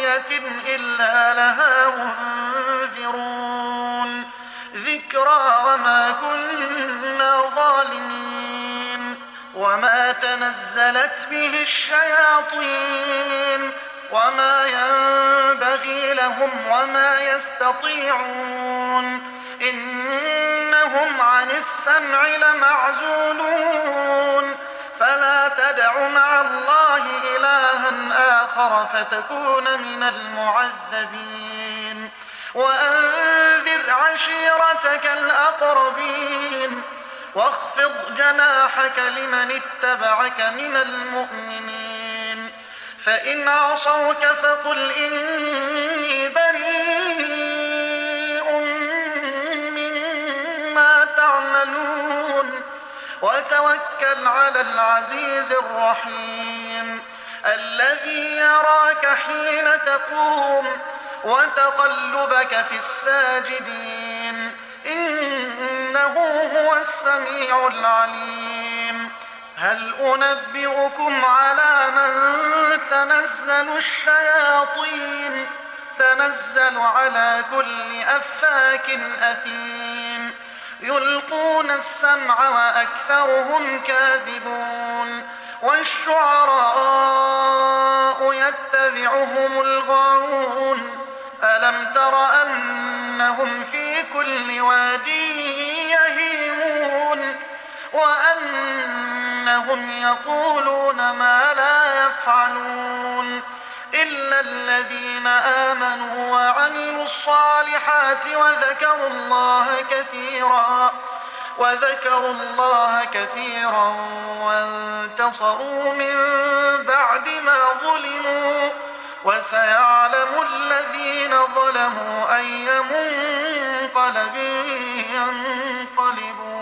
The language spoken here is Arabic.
قرية إلا لها منذرون ذكرى وما كنا ظالمين وما تنزلت به الشياطين وما ينبغي لهم وما يستطيعون إنهم عن السمع لمعزولون فلا تدع مع الله إلها آخر فتكون من المعذبين وأنذر عشيرتك الأقربين واخفض جناحك لمن اتبعك من المؤمنين فإن عصوك فقل إني بريء مما تعملون وتوكل على العزيز الرحيم الذي يراك حين تقوم وتقلبك في الساجدين إنه هو السميع العليم هل أنبئكم على من تنزل الشياطين تنزل على كل أفاك أثيم يلقون السمع وأكثرهم كاذبون والشعراء يتبعهم الغاوون ألم تر أنهم في كل واد يهيمون وأنهم يقولون ما لا يفعلون إلا الذين آمنوا وعملوا الصالحات وذكروا الله كثيرا وانتصروا من بعد ما ظلموا وسيعلم الذين ظلموا أي منقلب ينقلبون